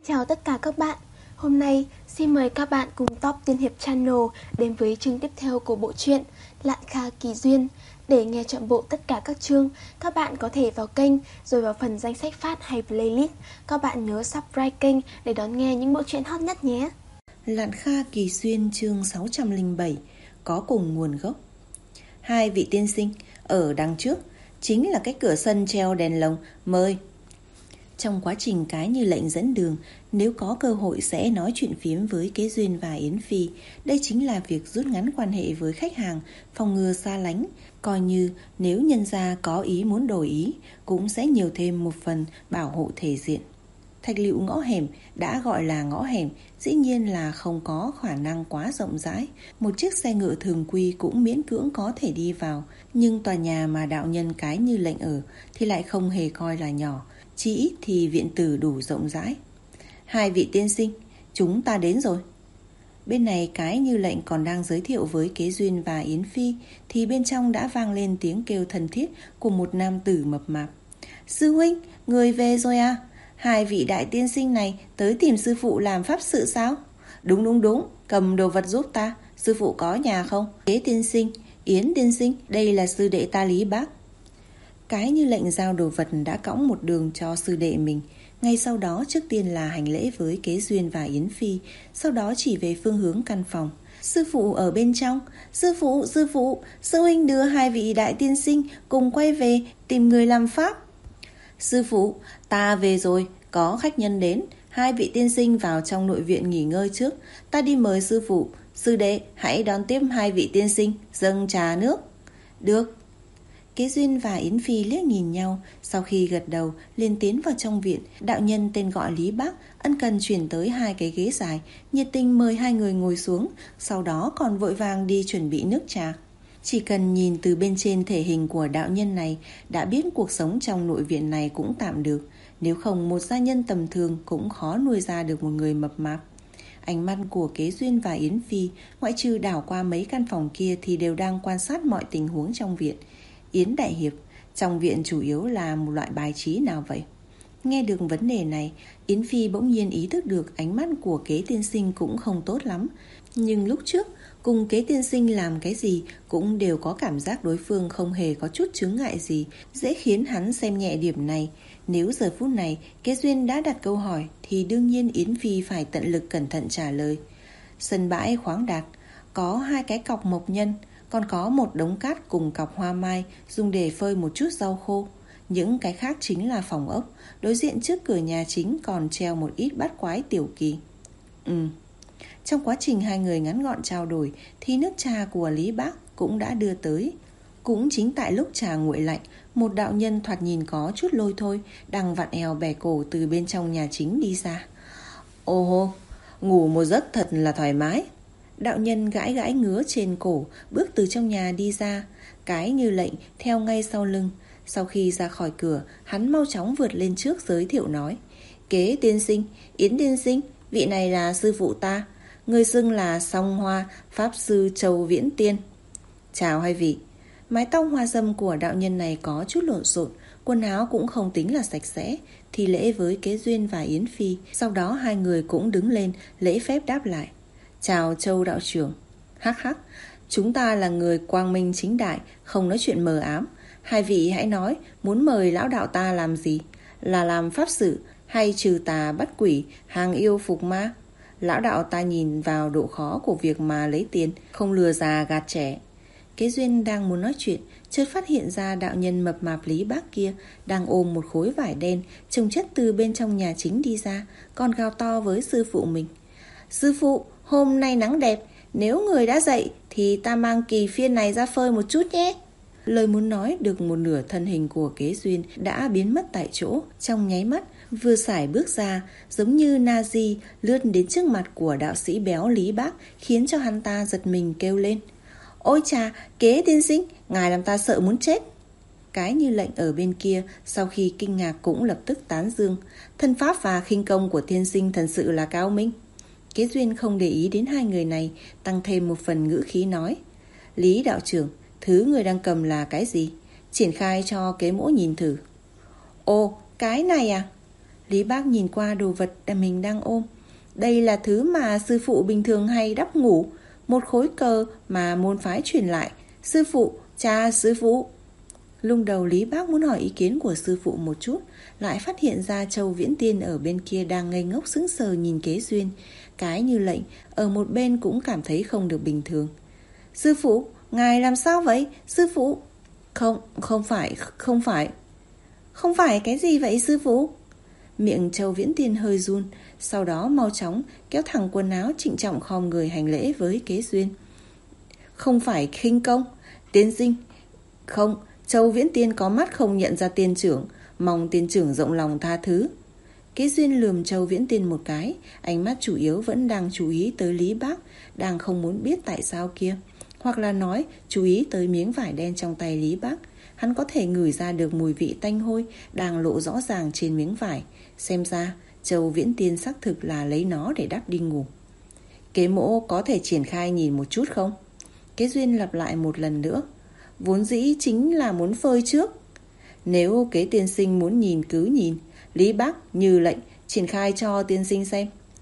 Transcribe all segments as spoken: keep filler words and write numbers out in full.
Chào tất cả các bạn. Hôm nay xin mời các bạn cùng Top Tiên Hiệp Channel đến với chương tiếp theo của bộ truyện Lạn Kha Kỳ Duyên. Để nghe trọn bộ tất cả các chương, các bạn có thể vào kênh rồi vào phần danh sách phát hay playlist. Các bạn nhớ subscribe kênh để đón nghe những bộ truyện hot nhất nhé. Lạn Kha Kỳ Duyên chương sáu trăm lẻ bảy, có cùng nguồn gốc. Hai vị tiên sinh ở đằng trước chính là cái cửa sân treo đèn lồng, mời. Trong quá trình Cái Như Lệnh dẫn đường, nếu có cơ hội sẽ nói chuyện phiếm với Kế Duyên và Yến Phi. Đây chính là việc rút ngắn quan hệ với khách hàng, phòng ngừa xa lánh. Coi như nếu nhân gia có ý muốn đổi ý, cũng sẽ nhiều thêm một phần bảo hộ thể diện. Thạch Lựu ngõ hẻm đã gọi là ngõ hẻm, dĩ nhiên là không có khả năng quá rộng rãi. Một chiếc xe ngựa thường quy cũng miễn cưỡng có thể đi vào. Nhưng tòa nhà mà đạo nhân Cái Như Lệnh ở thì lại không hề coi là nhỏ, chỉ ít thì viện tử đủ rộng rãi. Hai vị tiên sinh, chúng ta đến rồi. Bên này Cái Như Lệnh còn đang giới thiệu với Kế Duyên và Yến Phi, thì bên trong đã vang lên tiếng kêu thân thiết của một nam tử mập mạp. Sư huynh, người về rồi à? Hai vị đại tiên sinh này tới tìm sư phụ làm pháp sự sao? Đúng đúng đúng, cầm đồ vật giúp ta. Sư phụ có nhà không? Kế tiên sinh, Yến tiên sinh, đây là sư đệ ta Lý Bác. Cái Như Lệnh giao đồ vật đã cõng một đường cho sư đệ mình. Ngay sau đó trước tiên là hành lễ với Kế Duyên và Yến Phi, sau đó chỉ về phương hướng căn phòng. Sư phụ ở bên trong. Sư phụ, sư phụ, sư huynh đưa hai vị đại tiên sinh cùng quay về tìm người làm pháp. Sư phụ, ta về rồi, có khách nhân đến. Hai vị tiên sinh vào trong nội viện nghỉ ngơi trước, ta đi mời sư phụ. Sư đệ, hãy đón tiếp hai vị tiên sinh, dâng trà nước. Được. Kế Duyên và Yến Phi liếc nhìn nhau, sau khi gật đầu liền tiến vào trong viện. Đạo nhân tên gọi Lý Bác ân cần chuyển tới hai cái ghế dài, nhiệt tình mời hai người ngồi xuống, sau đó còn vội vàng đi chuẩn bị nước trà. Chỉ cần nhìn từ bên trên thể hình của đạo nhân này đã biết cuộc sống trong nội viện này cũng tạm được, nếu không một gia nhân tầm thường cũng khó nuôi ra được một người mập mạp. Ánh mắt của Kế Duyên và Yến Phi ngoại trừ đảo qua mấy căn phòng kia thì đều đang quan sát mọi tình huống trong viện. Yến đại hiệp, trong viện chủ yếu là một loại bài trí nào vậy? Nghe được vấn đề này, Yến Phi bỗng nhiên ý thức được ánh mắt của Kế tiên sinh cũng không tốt lắm. Nhưng lúc trước cùng Kế tiên sinh làm cái gì cũng đều có cảm giác đối phương không hề có chút chướng ngại gì, dễ khiến hắn xem nhẹ điểm này. Nếu giờ phút này Kế Duyên đã đặt câu hỏi thì đương nhiên Yến Phi phải tận lực cẩn thận trả lời. Sân bãi khoáng đạt, có hai cái cọc mộc nhân, còn có một đống cát cùng cọc hoa mai dùng để phơi một chút rau khô. Những cái khác chính là phòng ốc. Đối diện trước cửa nhà chính còn treo một ít bát quái tiểu kỳ. Ừ. Trong quá trình hai người ngắn gọn trao đổi thì nước trà của Lý Bác cũng đã đưa tới. Cũng chính tại lúc trà nguội lạnh, một đạo nhân thoạt nhìn có chút lôi thôi đang vặn eo bẻ cổ từ bên trong nhà chính đi ra. Ồ hô, ngủ một giấc thật là thoải mái. Đạo nhân gãi gãi ngứa trên cổ, bước từ trong nhà đi ra. Cái Như Lệnh theo ngay sau lưng. Sau khi ra khỏi cửa, hắn mau chóng vượt lên trước giới thiệu nói. Kế tiên sinh, Yến tiên sinh, vị này là sư phụ ta. Người xưng là Song Hoa, Pháp sư Châu Viễn Tiên. Chào hai vị. Mái tóc hoa râm của đạo nhân này có chút lộn xộn, quần áo cũng không tính là sạch sẽ, thì lễ với Kế Duyên và Yến Phi. Sau đó hai người cũng đứng lên, lễ phép đáp lại. Chào Châu đạo trưởng. Hắc hắc, chúng ta là người quang minh chính đại, không nói chuyện mờ ám. Hai vị hãy nói, muốn mời lão đạo ta làm gì? Là làm pháp sự, hay trừ tà bắt quỷ, hàng yêu phục ma? Lão đạo ta nhìn vào độ khó của việc mà lấy tiền, không lừa già gạt trẻ. Kế Duyên đang muốn nói chuyện, chợt phát hiện ra đạo nhân mập mạp Lý Bác kia đang ôm một khối vải đen chồng chất từ bên trong nhà chính đi ra, còn gào to với sư phụ mình. Sư phụ, hôm nay nắng đẹp, nếu người đã dậy thì ta mang kỳ phiên này ra phơi một chút nhé. Lời muốn nói được một nửa thân hình của Kế Duyên đã biến mất tại chỗ, trong nháy mắt vừa sải bước ra, giống như Na-di lướt đến trước mặt của đạo sĩ béo Lý Bác, khiến cho hắn ta giật mình kêu lên. Ôi chà, Kế tiên sinh, ngài làm ta sợ muốn chết. Cái Như Lệnh ở bên kia sau khi kinh ngạc cũng lập tức tán dương. Thân pháp và khinh công của tiên sinh thật sự là cao minh. Kế Duyên không để ý đến hai người này, tăng thêm một phần ngữ khí nói. Lý đạo trưởng, thứ người đang cầm là cái gì? Triển khai cho Kế mỗ nhìn thử. Ồ, cái này à? Lý Bác nhìn qua đồ vật mình đang ôm. Đây là thứ mà sư phụ bình thường hay đắp ngủ, một khối cờ mà môn phái truyền lại. Sư phụ, cha sư phụ. Lung đầu Lý Bác muốn hỏi ý kiến của sư phụ một chút, lại phát hiện ra Châu Viễn Tiên ở bên kia đang ngây ngốc sững sờ nhìn Kế Duyên. Cái Như Lệnh ở một bên cũng cảm thấy không được bình thường. Sư phụ, ngài làm sao vậy? Sư phụ. Không, không phải, không phải. Không phải cái gì vậy sư phụ? Miệng Châu Viễn Tiên hơi run, sau đó mau chóng kéo thẳng quần áo, trịnh trọng khom người hành lễ với Kế Duyên. Không phải khinh công, tiên sinh. Không, Châu Viễn Tiên có mắt không nhận ra tiên trưởng, mong tiên trưởng rộng lòng tha thứ. Kế Duyên lườm Châu Viễn Tiên một cái, ánh mắt chủ yếu vẫn đang chú ý tới Lý Bác, đang không muốn biết tại sao kia. Hoặc là nói chú ý tới miếng vải đen trong tay Lý Bác. Hắn có thể ngửi ra được mùi vị tanh hôi đang lộ rõ ràng trên miếng vải. Xem ra Châu Viễn Tiên xác thực là lấy nó để đắp đi ngủ. Kế mỗ có thể triển khai nhìn một chút không? Kế Duyên lặp lại một lần nữa. Vốn dĩ chính là muốn phơi trước. Nếu Kế tiên sinh muốn nhìn cứ nhìn. Lý Bác Như Lệnh triển khai cho tiên sinh xem.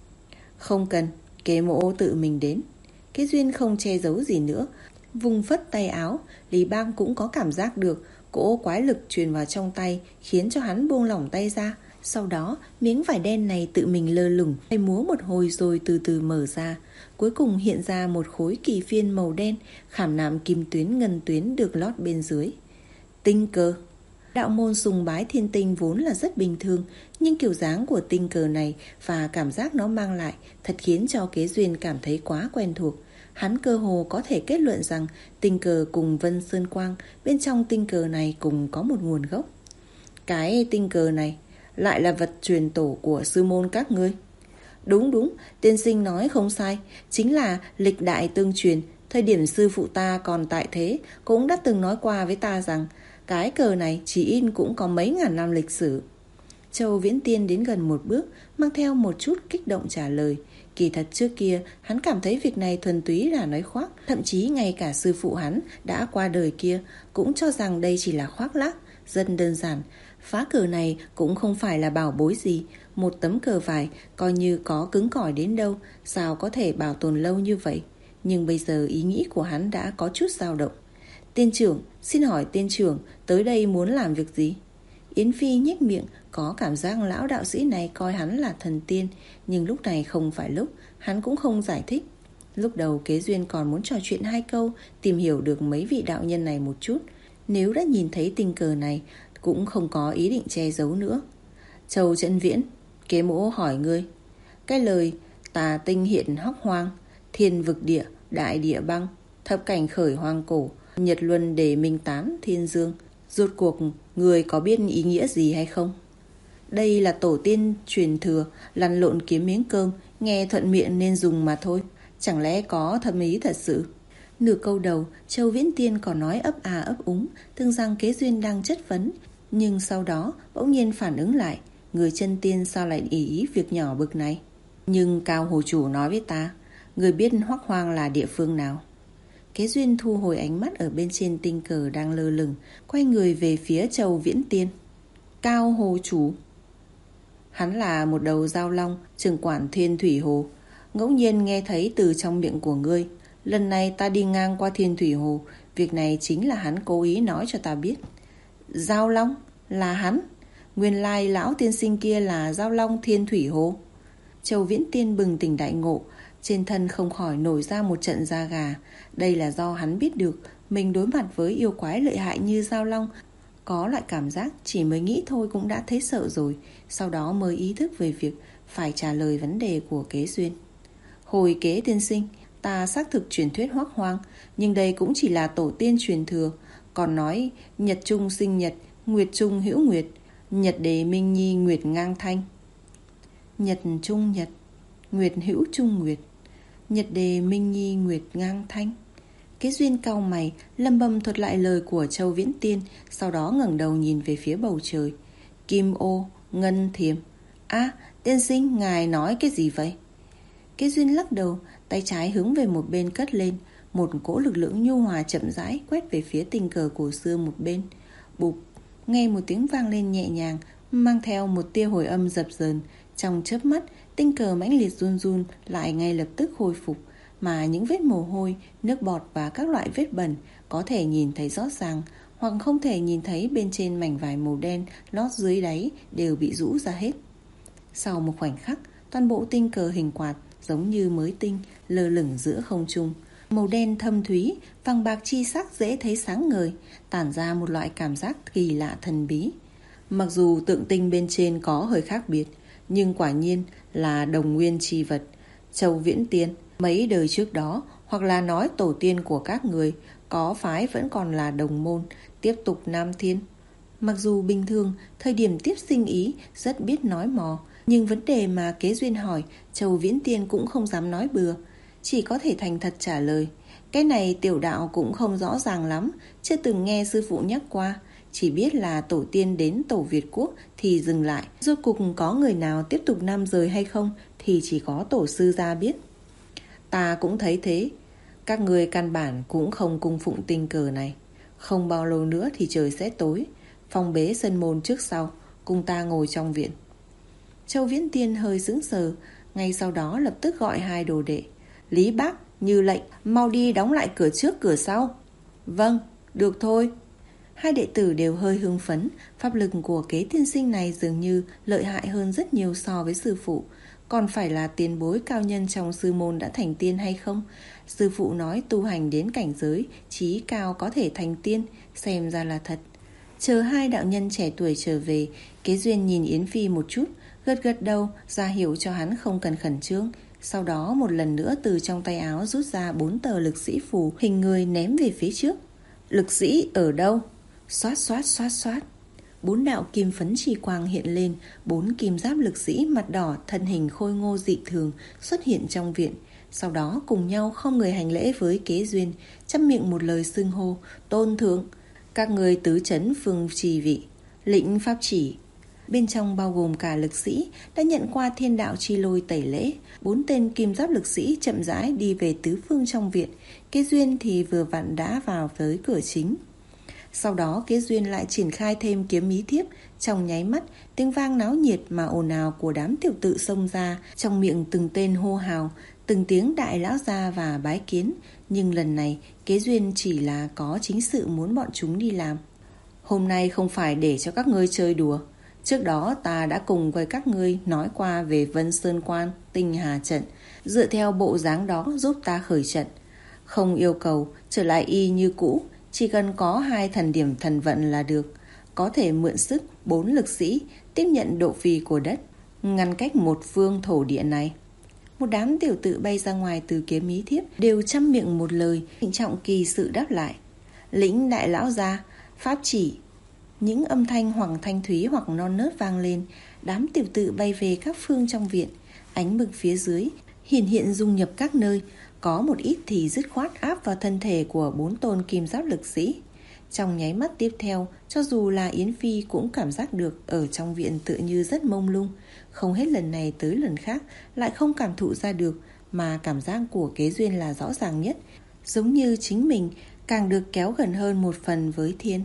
Không cần, Kế mỗ tự mình đến. Kế Duyên không che giấu gì nữa, vùng phất tay áo. Lý Bác cũng có cảm giác được cỗ quái lực truyền vào trong tay, khiến cho hắn buông lỏng tay ra. Sau đó miếng vải đen này tự mình lơ lửng, tay múa một hồi rồi từ từ mở ra. Cuối cùng hiện ra một khối kỳ phiên màu đen, khảm nạm kim tuyến ngân tuyến được lót bên dưới. Tinh cờ. Đạo môn sùng bái thiên tinh vốn là rất bình thường, nhưng kiểu dáng của tinh cờ này và cảm giác nó mang lại thật khiến cho Kế Duyên cảm thấy quá quen thuộc. Hắn cơ hồ có thể kết luận rằng tinh cờ cùng Vân Sơn Quang bên trong tinh cờ này cùng có một nguồn gốc. Cái tinh cờ này lại là vật truyền tổ của sư môn các ngươi. Đúng đúng, tiên sinh nói không sai, chính là lịch đại tương truyền. Thời điểm sư phụ ta còn tại thế cũng đã từng nói qua với ta rằng cái cờ này chỉ in cũng có mấy ngàn năm lịch sử. Châu Viễn Tiên đến gần một bước, mang theo một chút kích động trả lời. Kỳ thật trước kia hắn cảm thấy việc này thuần túy là nói khoác, thậm chí ngay cả sư phụ hắn đã qua đời kia cũng cho rằng đây chỉ là khoác lác, rất đơn giản. Phá cờ này cũng không phải là bảo bối gì, một tấm cờ vải coi như có cứng cỏi đến đâu, sao có thể bảo tồn lâu như vậy. Nhưng bây giờ ý nghĩ của hắn đã có chút dao động. Tiên trưởng, xin hỏi tiên trưởng tới đây muốn làm việc gì? Yến Phi nhếch miệng, có cảm giác lão đạo sĩ này coi hắn là thần tiên, nhưng lúc này không phải lúc, hắn cũng không giải thích. Lúc đầu Kế Duyên còn muốn trò chuyện hai câu, tìm hiểu được mấy vị đạo nhân này một chút. Nếu đã nhìn thấy tình cờ này, cũng không có ý định che giấu nữa. Châu Trấn Viễn, Kế mỗ hỏi ngươi, cái lời tà tinh hiện hóc hoang, thiên vực địa, đại địa băng, thập cảnh khởi hoang cổ, nhật luân đề minh tán thiên dương, rốt cuộc người có biết ý nghĩa gì hay không? Đây là tổ tiên truyền thừa, lăn lộn kiếm miếng cơm, nghe thuận miệng nên dùng mà thôi. Chẳng lẽ có thâm ý thật sự? Nửa câu đầu, Châu Viễn Tiên còn nói ấp à ấp úng, tưởng rằng Kế Duyên đang chất vấn. Nhưng sau đó bỗng nhiên phản ứng lại, người chân tiên sao lại ý ý việc nhỏ bực này? Nhưng Cao Hồ Chủ nói với ta, người biết Hoắc Hoang là địa phương nào? Kế Duyên thu hồi ánh mắt ở bên trên tinh cờ đang lơ lửng, quay người về phía Châu Viễn Tiên. Cao Hồ Chủ. Hắn là một đầu giao long, trưởng quản Thiên Thủy Hồ. Ngẫu nhiên nghe thấy từ trong miệng của ngươi. Lần này ta đi ngang qua Thiên Thủy Hồ, việc này chính là hắn cố ý nói cho ta biết. Giao long? Là hắn? Nguyên lai lão tiên sinh kia là giao long Thiên Thủy Hồ. Châu Viễn Tiên bừng tỉnh đại ngộ, trên thân không khỏi nổi ra một trận da gà. Đây là do hắn biết được mình đối mặt với yêu quái lợi hại như giao long, có loại cảm giác chỉ mới nghĩ thôi cũng đã thấy sợ rồi. Sau đó mới ý thức về việc phải trả lời vấn đề của Kế Duyên. Hồi Kế tiên sinh, ta xác thực truyền thuyết Hoắc Hoang, nhưng đây cũng chỉ là tổ tiên truyền thừa. Còn nói nhật trung sinh nhật, nguyệt trung hữu nguyệt, nhật đề minh nhi nguyệt ngang thanh. Nhật trung nhật, nguyệt hữu trung nguyệt, nhật đề minh nhi nguyệt ngang thanh. Kế Duyên cau mày, lầm bầm thuật lại lời của Châu Viễn Tiên, sau đó ngẩng đầu nhìn về phía bầu trời. Kim ô, ngân thiềm. À, tiên sinh, ngài nói cái gì vậy? Kế Duyên lắc đầu, tay trái hướng về một bên cất lên, một cỗ lực lượng nhu hòa chậm rãi quét về phía tinh cờ cổ xưa một bên. Bụp, nghe một tiếng vang lên nhẹ nhàng, mang theo một tia hồi âm dập dờn. Trong chớp mắt, tinh cờ mãnh liệt run run lại ngay lập tức hồi phục, mà những vết mồ hôi, nước bọt và các loại vết bẩn có thể nhìn thấy rõ ràng hoặc không thể nhìn thấy bên trên mảnh vải màu đen lót dưới đáy đều bị rũ ra hết. Sau một khoảnh khắc, toàn bộ tinh cờ hình quạt giống như mới tinh lơ lửng giữa không trung. Màu đen thâm thúy, vàng bạc chi sắc dễ thấy sáng ngời, tản ra một loại cảm giác kỳ lạ thần bí. Mặc dù tượng tinh bên trên có hơi khác biệt, nhưng quả nhiên là đồng nguyên chi vật. Châu Viễn Tiên, mấy đời trước đó, hoặc là nói tổ tiên của các người, có phái vẫn còn là đồng môn, tiếp tục Nam Thiên. Mặc dù bình thường, thời điểm tiếp sinh ý rất biết nói mò, nhưng vấn đề mà Kế Duyên hỏi, Châu Viễn Tiên cũng không dám nói bừa, chỉ có thể thành thật trả lời. Cái này tiểu đạo cũng không rõ ràng lắm, chưa từng nghe sư phụ nhắc qua, chỉ biết là tổ tiên đến tổ Việt Quốc thì dừng lại. Rốt cuộc có người nào tiếp tục nam rời hay không thì chỉ có tổ sư gia biết. Ta cũng thấy thế, các người căn bản cũng không cung phụng tinh cờ này. Không bao lâu nữa thì trời sẽ tối, phong bế sân môn trước sau, cùng ta ngồi trong viện. Châu Viễn Tiên hơi sững sờ, ngay sau đó lập tức gọi hai đồ đệ. Lý Bác, Như lệnh, mau đi đóng lại cửa trước cửa sau. Vâng, được thôi. Hai đệ tử đều hơi hưng phấn, pháp lực của Kế tiên sinh này dường như lợi hại hơn rất nhiều so với sư phụ. Còn phải là tiền bối cao nhân trong sư môn đã thành tiên hay không? Sư phụ nói tu hành đến cảnh giới chí cao có thể thành tiên, xem ra là thật. Chờ hai đạo nhân trẻ tuổi trở về, Kế Duyên nhìn Yến Phi một chút, gật gật đầu ra hiểu cho hắn không cần khẩn trương. Sau đó một lần nữa từ trong tay áo rút ra bốn tờ lực sĩ phù hình người ném về phía trước. Lực sĩ ở đâu? Xoát xoát xoát xoát. Bốn đạo kim phấn chi quang hiện lên, bốn kim giáp lực sĩ mặt đỏ thân hình khôi ngô dị thường xuất hiện trong viện. Sau đó cùng nhau không người hành lễ với Kế Duyên, chăm miệng một lời xưng hô: Tôn thượng, các người tứ trấn phương trì vị, lĩnh pháp chỉ. Bên trong bao gồm cả lực sĩ đã nhận qua thiên đạo chi lôi tẩy lễ. Bốn tên kim giáp lực sĩ chậm rãi đi về tứ phương trong viện. Kế Duyên thì vừa vặn đã vào tới cửa chính. Sau đó Kế Duyên lại triển khai thêm kiếm ý thiếp. Trong nháy mắt, tiếng vang náo nhiệt mà ồn ào của đám tiểu tự xông ra, trong miệng từng tên hô hào, từng tiếng đại lão gia và bái kiến. Nhưng lần này Kế Duyên chỉ là có chính sự muốn bọn chúng đi làm. Hôm nay không phải để cho các ngươi chơi đùa. Trước đó ta đã cùng với các ngươi nói qua về Vân Sơn Quan, Tinh Hà Trận. Dựa theo bộ dáng đó giúp ta khởi trận. Không yêu cầu trở lại y như cũ, chỉ cần có hai thần điểm thần vận là được. Có thể mượn sức bốn lực sĩ tiếp nhận độ phì của đất, ngăn cách một phương thổ địa này. Một đám tiểu tự bay ra ngoài từ kiếm ý thiếp đều chăm miệng một lời, trịnh trọng kỳ sự đáp lại. Lĩnh đại lão gia, pháp chỉ. Những âm thanh hoặc thanh thúy hoặc non nớt vang lên. Đám tiểu tự bay về các phương trong viện. Ánh bừng phía dưới hiện hiện dung nhập các nơi, có một ít thì dứt khoát áp vào thân thể của bốn tôn kim giáp lực sĩ. Trong nháy mắt tiếp theo, cho dù là Yến Phi cũng cảm giác được ở trong viện tự như rất mông lung. Không hết lần này tới lần khác lại không cảm thụ ra được, mà cảm giác của Kế Duyên là rõ ràng nhất, giống như chính mình càng được kéo gần hơn một phần với thiên.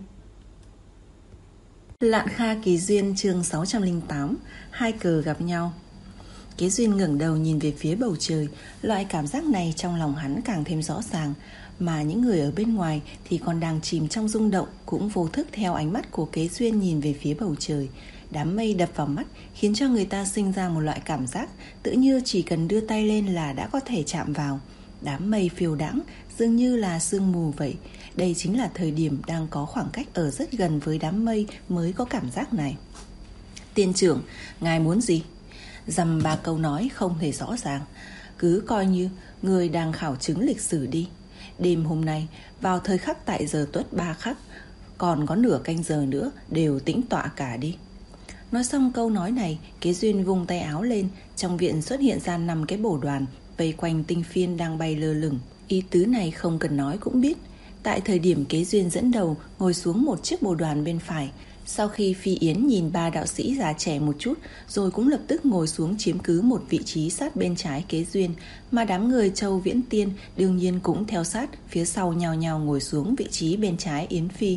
Lạn Kha Kỳ Duyên chương sáu trăm lẻ tám. Hai cờ gặp nhau. Kế Duyên ngẩng đầu nhìn về phía bầu trời. Loại cảm giác này trong lòng hắn càng thêm rõ ràng, mà những người ở bên ngoài thì còn đang chìm trong rung động, cũng vô thức theo ánh mắt của Kế Duyên nhìn về phía bầu trời. Đám mây đập vào mắt khiến cho người ta sinh ra một loại cảm giác tự như chỉ cần đưa tay lên là đã có thể chạm vào. Đám mây phiêu đãng dường như là sương mù vậy. Đây chính là thời điểm đang có khoảng cách ở rất gần với đám mây mới có cảm giác này. Tiên trưởng, ngài muốn gì? Dăm ba câu nói không hề rõ ràng. Cứ coi như người đang khảo chứng lịch sử đi. Đêm hôm nay vào thời khắc tại giờ tuất ba khắc, còn có nửa canh giờ nữa đều tĩnh tọa cả đi. Nói xong câu nói này, Kế Duyên vung tay áo lên. Trong viện xuất hiện ra năm cái bổ đoàn vây quanh tinh phiên đang bay lơ lửng. Ý tứ này không cần nói cũng biết. Tại thời điểm Kế Duyên dẫn đầu ngồi xuống một chiếc bồ đoàn bên phải, sau khi Phi Yến nhìn ba đạo sĩ già trẻ một chút, rồi cũng lập tức ngồi xuống chiếm cứ một vị trí sát bên trái Kế Duyên, mà đám người Châu Viễn Tiên đương nhiên cũng theo sát phía sau nhào nhào ngồi xuống vị trí bên trái Yến Phi.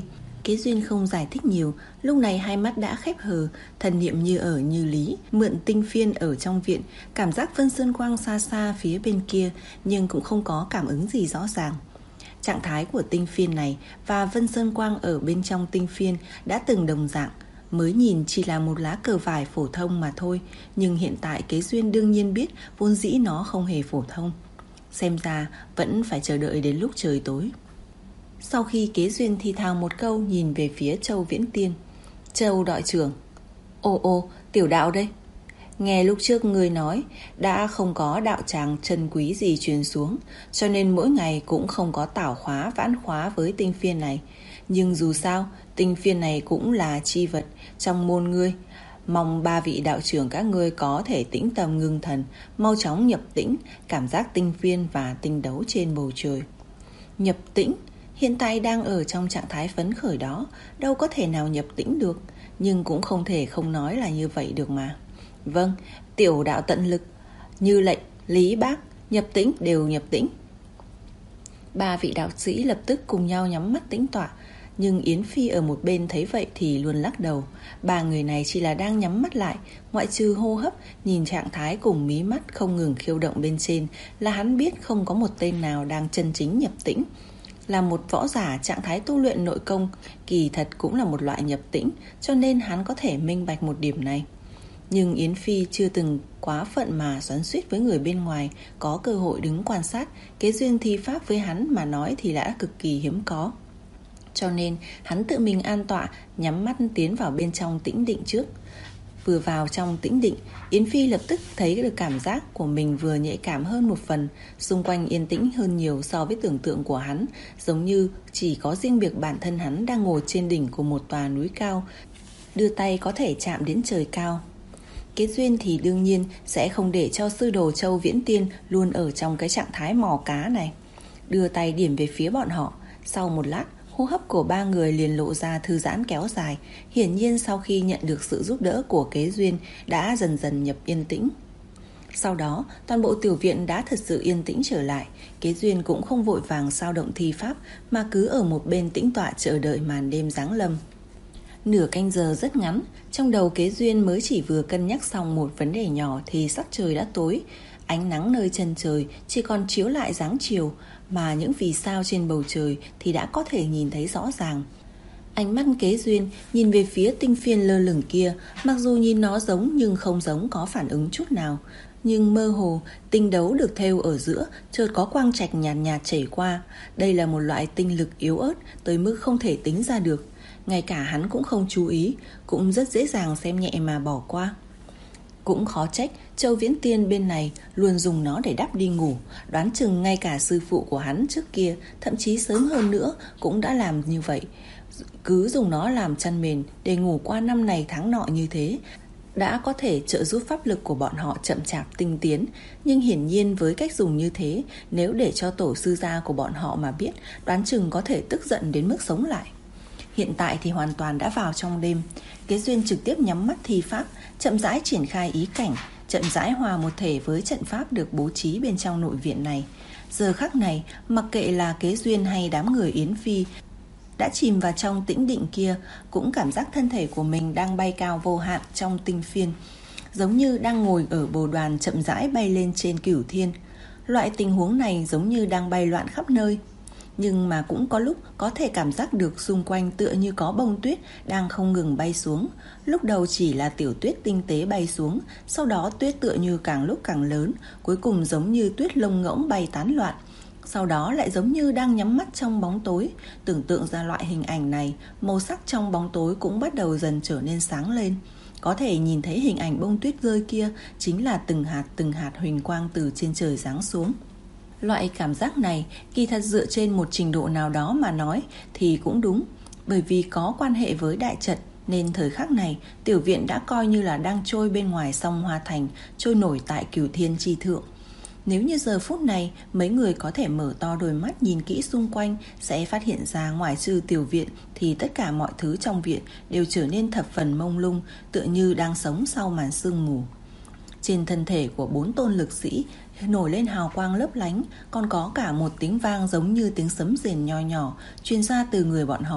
Kế Duyên không giải thích nhiều, lúc này hai mắt đã khép hờ, thần niệm như ở như lý, mượn tinh phiên ở trong viện, cảm giác Vân Sơn Quang xa xa phía bên kia, nhưng cũng không có cảm ứng gì rõ ràng. Trạng thái của tinh phiên này và Vân Sơn Quang ở bên trong tinh phiên đã từng đồng dạng, mới nhìn chỉ là một lá cờ vải phổ thông mà thôi, nhưng hiện tại Kế Duyên đương nhiên biết vốn dĩ nó không hề phổ thông. Xem ra vẫn phải chờ đợi đến lúc trời tối. Sau khi Kế Duyên thì thào một câu, nhìn về phía Châu Viễn Tiên. Châu đội trưởng. Ồ ồ, tiểu đạo đây. Nghe lúc trước ngươi nói đã không có đạo tràng chân quý gì truyền xuống, cho nên mỗi ngày cũng không có tảo khóa vãn khóa với tinh phiên này. Nhưng dù sao, tinh phiên này cũng là chi vật trong môn ngươi. Mong ba vị đạo trưởng các ngươi có thể tĩnh tâm ngưng thần, mau chóng nhập tĩnh, cảm giác tinh phiên và tinh đấu trên bầu trời. Nhập tĩnh? Hiện tại đang ở trong trạng thái phấn khởi đó, đâu có thể nào nhập tĩnh được, nhưng cũng không thể không nói là như vậy được mà. Vâng, tiểu đạo tận lực. Như lệnh, Lý Bác, nhập tĩnh đều nhập tĩnh. Ba vị đạo sĩ lập tức cùng nhau nhắm mắt tĩnh tọa, nhưng Yến Phi ở một bên thấy vậy thì luôn lắc đầu. Ba người này chỉ là đang nhắm mắt lại, ngoại trừ hô hấp, nhìn trạng thái cùng mí mắt không ngừng khiêu động bên trên là hắn biết không có một tên nào đang chân chính nhập tĩnh. Là một võ giả, trạng thái tu luyện nội công kỳ thật cũng là một loại nhập tĩnh, cho nên hắn có thể minh bạch một điểm này. Nhưng Yến Phi chưa từng quá phận mà xoắn xuýt với người bên ngoài, có cơ hội đứng quan sát, Kế Duyên thi pháp với hắn mà nói thì đã cực kỳ hiếm có. Cho nên hắn tự mình an tọa, nhắm mắt tiến vào bên trong tĩnh định trước. Vừa vào trong tĩnh định, Yến Phi lập tức thấy được cảm giác của mình vừa nhạy cảm hơn một phần, xung quanh yên tĩnh hơn nhiều so với tưởng tượng của hắn, giống như chỉ có riêng biệt bản thân hắn đang ngồi trên đỉnh của một tòa núi cao, đưa tay có thể chạm đến trời cao. Kế Duyên thì đương nhiên sẽ không để cho sư đồ Châu Viễn Tiên luôn ở trong cái trạng thái mò cá này. Đưa tay điểm về phía bọn họ. Sau một lát, hô hấp của ba người liền lộ ra thư giãn kéo dài. Hiển nhiên sau khi nhận được sự giúp đỡ của Kế Duyên đã dần dần nhập yên tĩnh. Sau đó, toàn bộ tiểu viện đã thật sự yên tĩnh trở lại. Kế Duyên cũng không vội vàng sao động thi pháp, mà cứ ở một bên tĩnh tọa chờ đợi màn đêm giáng lâm. Nửa canh giờ rất ngắn, trong đầu Kế Duyên mới chỉ vừa cân nhắc xong một vấn đề nhỏ thì sắc trời đã tối. Ánh nắng nơi chân trời chỉ còn chiếu lại dáng chiều, mà những vì sao trên bầu trời thì đã có thể nhìn thấy rõ ràng. Ánh mắt Kế Duyên nhìn về phía tinh phiên lơ lửng kia, mặc dù nhìn nó giống nhưng không giống có phản ứng chút nào. Nhưng mơ hồ, tinh đấu được thêu ở giữa, chợt có quang trạch nhạt nhạt chảy qua. Đây là một loại tinh lực yếu ớt tới mức không thể tính ra được. Ngay cả hắn cũng không chú ý, cũng rất dễ dàng xem nhẹ mà bỏ qua. Cũng khó trách Châu Viễn Tiên bên này luôn dùng nó để đắp đi ngủ. Đoán chừng ngay cả sư phụ của hắn trước kia, thậm chí sớm hơn nữa, cũng đã làm như vậy. Cứ dùng nó làm chăn mền để ngủ qua năm này tháng nọ như thế, đã có thể trợ giúp pháp lực của bọn họ chậm chạp tinh tiến. Nhưng hiển nhiên với cách dùng như thế, nếu để cho tổ sư gia của bọn họ mà biết, đoán chừng có thể tức giận đến mức sống lại. Hiện tại thì hoàn toàn đã vào trong đêm. Kế Duyên trực tiếp nhắm mắt thi pháp, chậm rãi triển khai ý cảnh, chậm rãi hòa một thể với trận pháp được bố trí bên trong nội viện này. Giờ khắc này, mặc kệ là Kế Duyên hay đám người Yến Phi đã chìm vào trong tĩnh định kia, cũng cảm giác thân thể của mình đang bay cao vô hạn trong tinh phiên, giống như đang ngồi ở bồ đoàn chậm rãi bay lên trên cửu thiên. Loại tình huống này giống như đang bay loạn khắp nơi, nhưng mà cũng có lúc có thể cảm giác được xung quanh tựa như có bông tuyết đang không ngừng bay xuống. Lúc đầu chỉ là tiểu tuyết tinh tế bay xuống, sau đó tuyết tựa như càng lúc càng lớn, cuối cùng giống như tuyết lông ngỗng bay tán loạn. Sau đó lại giống như đang nhắm mắt trong bóng tối. Tưởng tượng ra loại hình ảnh này, màu sắc trong bóng tối cũng bắt đầu dần trở nên sáng lên. Có thể nhìn thấy hình ảnh bông tuyết rơi kia chính là từng hạt từng hạt huỳnh quang từ trên trời giáng xuống. Loại cảm giác này kỳ thật dựa trên một trình độ nào đó mà nói thì cũng đúng. Bởi vì có quan hệ với đại trận nên thời khắc này tiểu viện đã coi như là đang trôi bên ngoài sông Hoa Thành, trôi nổi tại cửu thiên chi thượng. Nếu như giờ phút này mấy người có thể mở to đôi mắt nhìn kỹ xung quanh, sẽ phát hiện ra ngoài trừ tiểu viện thì tất cả mọi thứ trong viện đều trở nên thập phần mông lung, tựa như đang sống sau màn sương mù. Trên thân thể của bốn tôn lực sĩ nổi lên hào quang lấp lánh, còn có cả một tiếng vang giống như tiếng sấm rền nho nhỏ truyền ra từ người bọn họ.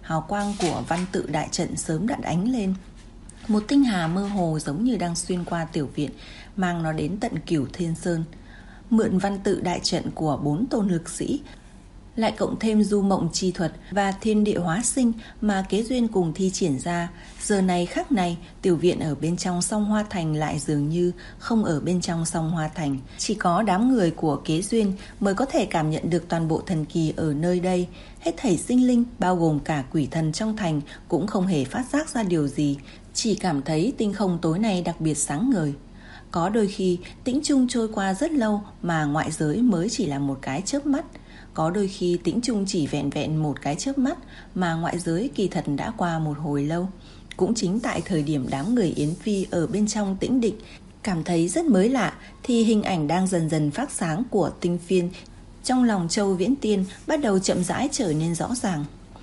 hào quang của văn tự đại trận sớm đã ánh lên. Một tinh hà mơ hồ giống như đang xuyên qua tiểu viện, mang nó đến tận Cửu Thiên Sơn. Mượn văn tự đại trận của bốn tôn lực sĩ, lại cộng thêm du mộng chi thuật và thiên địa hóa sinh mà Kế Duyên cùng thi triển ra, giờ này khắc này, tiểu viện ở bên trong Song Hoa Thành lại dường như không ở bên trong Song Hoa Thành. Chỉ có đám người của Kế Duyên mới có thể cảm nhận được toàn bộ thần kỳ ở nơi đây. Hết thảy sinh linh, bao gồm cả quỷ thần trong thành, cũng không hề phát giác ra điều gì, chỉ cảm thấy tinh không tối nay đặc biệt sáng ngời. Có đôi khi tĩnh trung trôi qua rất lâu mà ngoại giới mới chỉ là một cái chớp mắt. Có đôi khi tĩnh trung chỉ vẹn vẹn một cái chớp mắt mà ngoại giới kỳ thật đã qua một hồi lâu. Cũng chính tại thời điểm đám người Yến Phi ở bên trong tĩnh định cảm thấy rất mới lạ, thì hình ảnh đang dần dần phát sáng của tinh phiên trong lòng Châu Viễn Tiên bắt đầu chậm rãi trở nên rõ ràng.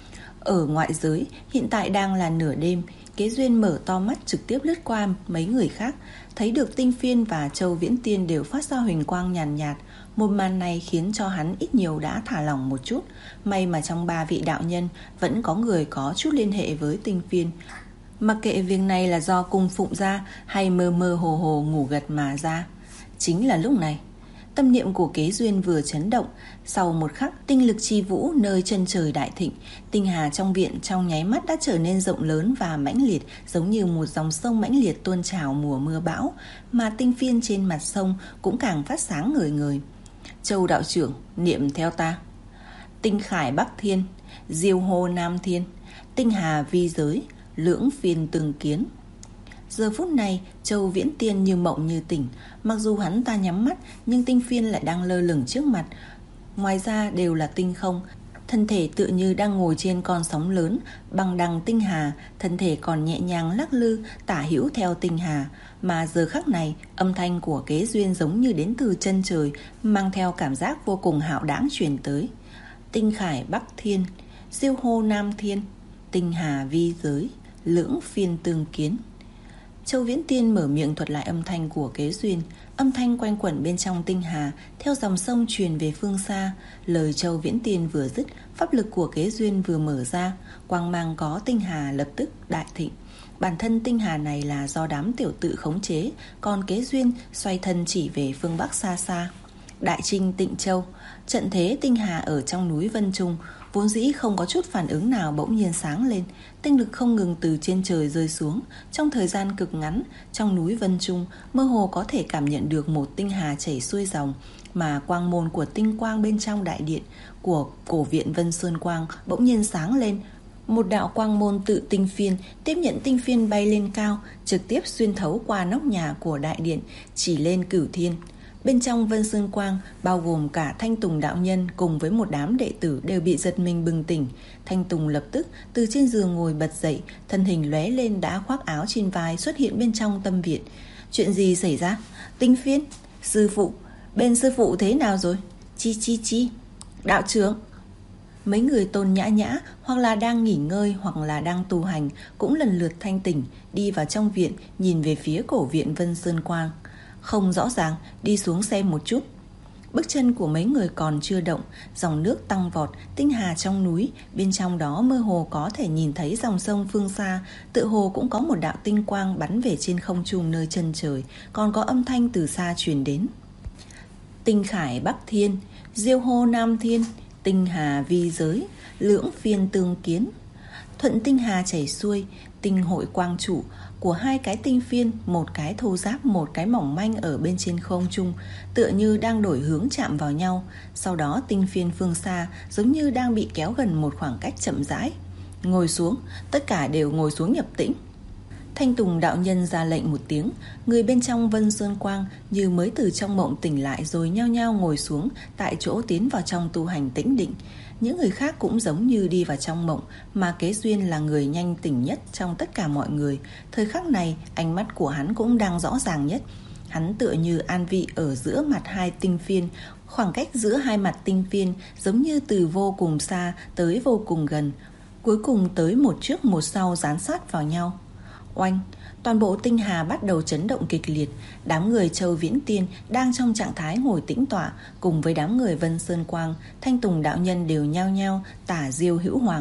Ở ngoại giới hiện tại đang là nửa đêm. Kế Duyên mở to mắt trực tiếp lướt qua mấy người khác, thấy được tinh phiên và Châu Viễn Tiên đều phát ra huỳnh quang nhàn nhạt, nhạt. Một màn này khiến cho hắn ít nhiều đã thả lỏng một chút. May mà trong ba vị đạo nhân vẫn có người có chút liên hệ với tinh phiên. Mặc kệ việc này là do cung phụng ra hay mơ mơ hồ hồ ngủ gật mà ra. Chính là lúc này, tâm niệm của Kế Duyên vừa chấn động. Sau một khắc, tinh lực chi vũ nơi chân trời đại thịnh, tinh hà trong viện trong nháy mắt đã trở nên rộng lớn và mãnh liệt, giống như một dòng sông mãnh liệt tuôn trào mùa mưa bão. Mà tinh phiên trên mặt sông cũng càng phát sáng ngời ngời. Châu đạo trưởng, niệm theo ta. Tinh khải bắc thiên, diêu hô nam thiên, tinh hà vi giới, lưỡng phiên tương kiến. Giờ phút này, Châu Viễn Tiên như mộng như tỉnh. Mặc dù hắn ta nhắm mắt, nhưng tinh phiên lại đang lơ lửng trước mặt. Ngoài ra đều là tinh không. Thân thể tựa như đang ngồi trên con sóng lớn, bằng đằng tinh hà. Thân thể còn nhẹ nhàng lắc lư, tả hữu theo tinh hà. Mà giờ khắc này, âm thanh của Kế Duyên giống như đến từ chân trời, mang theo cảm giác vô cùng hạo đãng truyền tới. Tinh khải bắc thiên, diêu hô nam thiên, tinh hà vi giới, lưỡng phiên tương kiến. Châu Viễn Tiên mở miệng thuật lại âm thanh của Kế Duyên. Âm thanh quanh quẩn bên trong tinh hà, theo dòng sông truyền về phương xa. Lời Châu Viễn Tiên vừa dứt, pháp lực của Kế Duyên vừa mở ra, quang mang có tinh hà lập tức đại thịnh. Bản thân tinh hà này là do đám tiểu tự khống chế, còn Kế Duyên xoay thân chỉ về phương bắc xa xa. Đại Trinh Tịnh Châu, trận thế tinh hà ở trong núi Vân Trung vốn dĩ không có chút phản ứng nào bỗng nhiên sáng lên, tinh lực không ngừng từ trên trời rơi xuống. Trong thời gian cực ngắn, trong núi Vân Trung mơ hồ có thể cảm nhận được một tinh hà chảy xuôi dòng, mà quang môn của tinh quang bên trong đại điện của cổ viện Vân Sơn Quang bỗng nhiên sáng lên. Một đạo quang môn tự tinh phiên tiếp nhận tinh phiên bay lên cao, trực tiếp xuyên thấu qua nóc nhà của đại điện, chỉ lên Cửu Thiên. Bên trong Vân Sơn Quang, bao gồm cả Thanh Tùng đạo nhân cùng với một đám đệ tử đều bị giật mình bừng tỉnh. Thanh Tùng lập tức từ trên giường ngồi bật dậy, thân hình lóe lên đã khoác áo trên vai xuất hiện bên trong tâm viện. Chuyện gì xảy ra? Tinh phiên? Sư phụ? Bên sư phụ thế nào rồi? Chi chi chi? Đạo trưởng? Mấy người Tôn Nhã Nhã hoặc là đang nghỉ ngơi hoặc là đang tu hành cũng lần lượt thanh tỉnh, đi vào trong viện, nhìn về phía cổ viện Vân Sơn Quang. Không rõ ràng, đi xuống xem một chút. Bước chân của mấy người còn chưa động, dòng nước tăng vọt, tinh hà trong núi, bên trong đó mơ hồ có thể nhìn thấy dòng sông phương xa, tựa hồ cũng có một đạo tinh quang bắn về trên không trung nơi chân trời, còn có âm thanh từ xa truyền đến. Tinh khải bắc thiên, diêu hô nam thiên, tinh hà vi giới, lưỡng phiên tương kiến. Thuận tinh hà chảy xuôi, tinh hội quang trụ của hai cái tinh phiên, một cái thô ráp, một cái mỏng manh ở bên trên không trung, tựa như đang đổi hướng chạm vào nhau. Sau đó tinh phiên phương xa giống như đang bị kéo gần một khoảng cách chậm rãi. Ngồi xuống, tất cả đều ngồi xuống nhập tĩnh. Thanh Tùng đạo nhân ra lệnh một tiếng, người bên trong Vân Sơn Quang như mới từ trong mộng tỉnh lại rồi nhao nhao ngồi xuống tại chỗ, tiến vào trong tu hành tĩnh định. Những người khác cũng giống như đi vào trong mộng, mà Kế Duyên là người nhanh tỉnh nhất trong tất cả mọi người. Thời khắc này, ánh mắt của hắn cũng đang rõ ràng nhất. Hắn tựa như an vị ở giữa mặt hai tinh phiên, khoảng cách giữa hai mặt tinh phiên giống như từ vô cùng xa tới vô cùng gần, cuối cùng tới một trước một sau dán sát vào nhau. Oanh, toàn bộ tinh hà bắt đầu chấn động kịch liệt. Đám người Châu Viễn Tiên đang trong trạng thái ngồi tĩnh tọa, cùng với đám người Vân Sơn Quang, Thanh Tùng đạo nhân đều nhao nhao tả diêu hữu hoàng.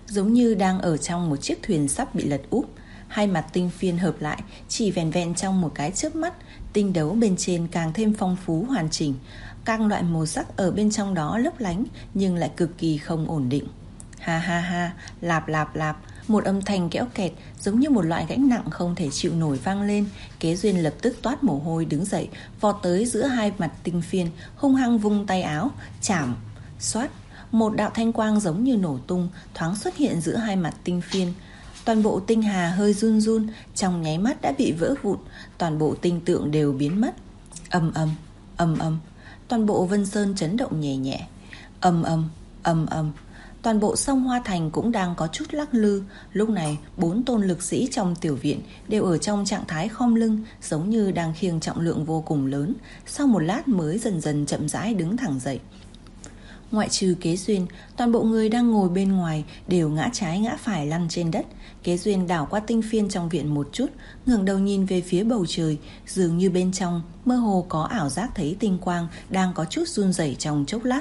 giống như đang ở trong một chiếc thuyền sắp bị lật úp. Hai mặt tinh phiên hợp lại chỉ vẻn vẹn trong một cái chớp mắt. Tinh đấu bên trên càng thêm phong phú hoàn chỉnh, các loại màu sắc ở bên trong đó lấp lánh nhưng lại cực kỳ không ổn định. Ha ha ha, lạp lạp lạp, một âm thanh kẽo kẹt giống như một loại gánh nặng không thể chịu nổi vang lên. Kế Duyên lập tức toát mồ hôi đứng dậy, vọt tới giữa hai mặt tinh phiên, hung hăng vung tay áo, chảm, xoát. Một đạo thanh quang giống như nổ tung thoáng xuất hiện giữa hai mặt tinh phiên. Toàn bộ tinh hà hơi run run, trong nháy mắt đã bị vỡ vụn, toàn bộ tinh tượng đều biến mất. Âm âm, âm âm, toàn bộ Vân Sơn chấn động nhẹ nhẹ. Âm âm, âm âm, toàn bộ sông Hoa Thành cũng đang có chút lắc lư. Lúc này bốn tôn lực sĩ trong tiểu viện đều ở trong trạng thái khom lưng, giống như đang khiêng trọng lượng vô cùng lớn. Sau một lát mới dần dần chậm rãi đứng thẳng dậy. Ngoại trừ Kế Duyên, toàn bộ người đang ngồi bên ngoài đều ngã trái ngã phải lăn trên đất. Kế Duyên đảo qua tinh phiên trong viện một chút, ngẩng đầu nhìn về phía bầu trời, dường như bên trong mơ hồ có ảo giác thấy tinh quang đang có chút run rẩy trong chốc lát.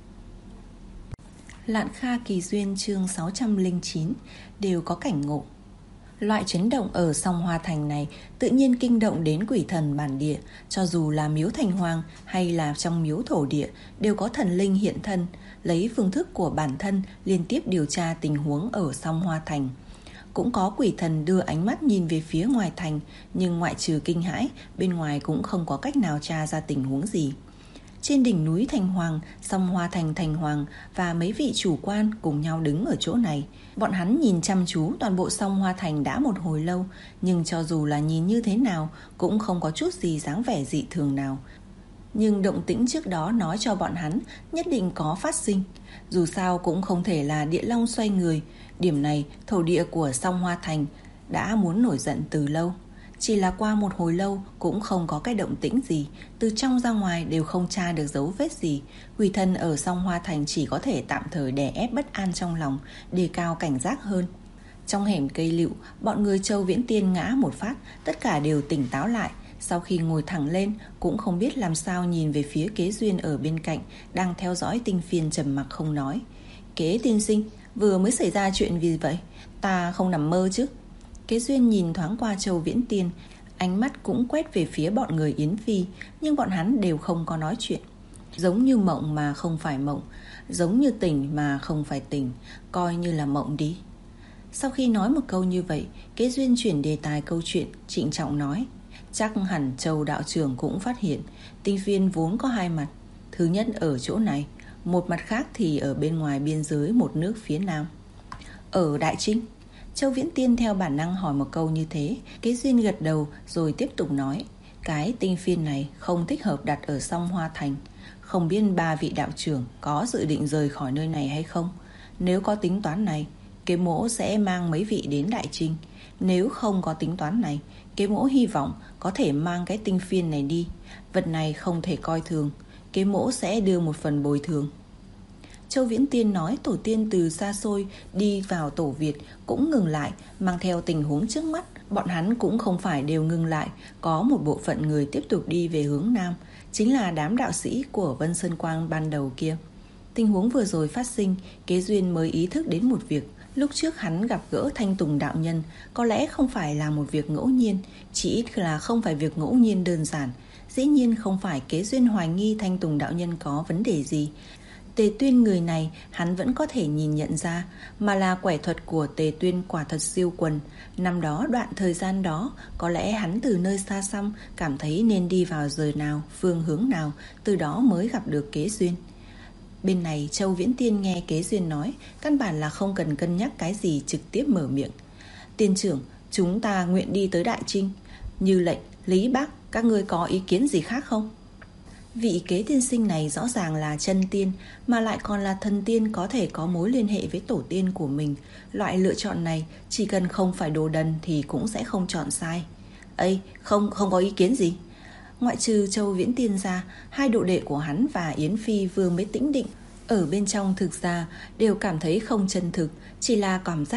Lạn Kha Kỳ Duyên chương sáu trăm lẻ chín đều có cảnh ngộ. Loại chấn động ở sông Hoa Thành này tự nhiên kinh động đến quỷ thần bản địa. Cho dù là miếu thành hoàng hay là trong miếu thổ địa đều có thần linh hiện thân, lấy phương thức của bản thân liên tiếp điều tra tình huống ở sông Hoa Thành. Cũng có quỷ thần đưa ánh mắt nhìn về phía ngoài thành, nhưng ngoại trừ kinh hãi, bên ngoài cũng không có cách nào tra ra tình huống gì. Trên đỉnh núi Thành Hoàng, sông Hoa Thành Thành Hoàng và mấy vị chủ quan cùng nhau đứng ở chỗ này. Bọn hắn nhìn chăm chú toàn bộ sông Hoa Thành đã một hồi lâu, nhưng cho dù là nhìn như thế nào cũng không có chút gì dáng vẻ dị thường nào. Nhưng động tĩnh trước đó nói cho bọn hắn nhất định có phát sinh. Dù sao cũng không thể là địa long xoay người. Điểm này thổ địa của sông Hoa Thành đã muốn nổi giận từ lâu. Chỉ là qua một hồi lâu cũng không có cái động tĩnh gì, từ trong ra ngoài đều không tra được dấu vết gì. Quỷ thần ở sông Hoa Thành chỉ có thể tạm thời đè ép bất an trong lòng, đề cao cảnh giác hơn. Trong hẻm cây lựu, bọn người Châu Viễn Tiên ngã một phát, tất cả đều tỉnh táo lại. Sau khi ngồi thẳng lên, cũng không biết làm sao nhìn về phía Kế Duyên ở bên cạnh, đang theo dõi tinh phiên trầm mặc không nói. Kế tiên sinh, vừa mới xảy ra chuyện gì vậy? Ta không nằm mơ chứ? Kế Duyên nhìn thoáng qua Châu Viễn Tiên, ánh mắt cũng quét về phía bọn người Yến Phi, nhưng bọn hắn đều không có nói chuyện. Giống như mộng mà không phải mộng, giống như tỉnh mà không phải tỉnh, coi như là mộng đi. Sau khi nói một câu như vậy, Kế Duyên chuyển đề tài câu chuyện, trịnh trọng nói. Chắc hẳn Châu đạo trưởng cũng phát hiện tinh phiên vốn có hai mặt. Thứ nhất ở chỗ này, một mặt khác thì ở bên ngoài biên giới một nước phía nam. Ở Đại Trinh? Châu Viễn Tiên theo bản năng hỏi một câu như thế. Kế Duyên gật đầu rồi tiếp tục nói. Cái tinh phiên này không thích hợp đặt ở sông Hoa Thành. Không biết ba vị đạo trưởng có dự định rời khỏi nơi này hay không? Nếu có tính toán này, Kế mỗ sẽ mang mấy vị đến Đại Trinh. Nếu không có tính toán này, Kế mỗ hy vọng có thể mang cái tinh phiên này đi. Vật này không thể coi thường, Kế mỗ sẽ đưa một phần bồi thường. Châu Viễn Tiên nói tổ tiên từ xa xôi đi vào tổ Việt cũng ngừng lại, mang theo tình huống trước mắt. Bọn hắn cũng không phải đều ngừng lại, có một bộ phận người tiếp tục đi về hướng nam, chính là đám đạo sĩ của Vân Sơn Quang ban đầu kia. Tình huống vừa rồi phát sinh, Kế Duyên mới ý thức đến một việc. Lúc trước hắn gặp gỡ Thanh Tùng đạo nhân có lẽ không phải là một việc ngẫu nhiên, chỉ ít là không phải việc ngẫu nhiên đơn giản. Dĩ nhiên không phải Kế Duyên hoài nghi Thanh Tùng đạo nhân có vấn đề gì. Tề Tuyên người này hắn vẫn có thể nhìn nhận ra, mà là quẻ thuật của Tề Tuyên quả thật siêu quần. Năm đó đoạn thời gian đó, có lẽ hắn từ nơi xa xăm cảm thấy nên đi vào giờ nào, phương hướng nào, từ đó mới gặp được Kế Duyên. Bên này Châu Viễn Tiên nghe Kế Duyên nói, căn bản là không cần cân nhắc cái gì, trực tiếp mở miệng. Tiên trưởng, chúng ta nguyện đi tới Đại Trinh. Như lệnh, Lý Bác, các ngươi có ý kiến gì khác không? Vị Kế tiên sinh này rõ ràng là chân tiên, mà lại còn là thần tiên, có thể có mối liên hệ với tổ tiên của mình. Loại lựa chọn này chỉ cần không phải đồ đần thì cũng sẽ không chọn sai. Ây, không, không có ý kiến gì. Ngoại trừ Châu Viễn Tiên ra, hai độ đệ của hắn và Yến Phi vừa mới tĩnh định, ở bên trong thực ra đều cảm thấy không chân thực, chỉ là cảm giác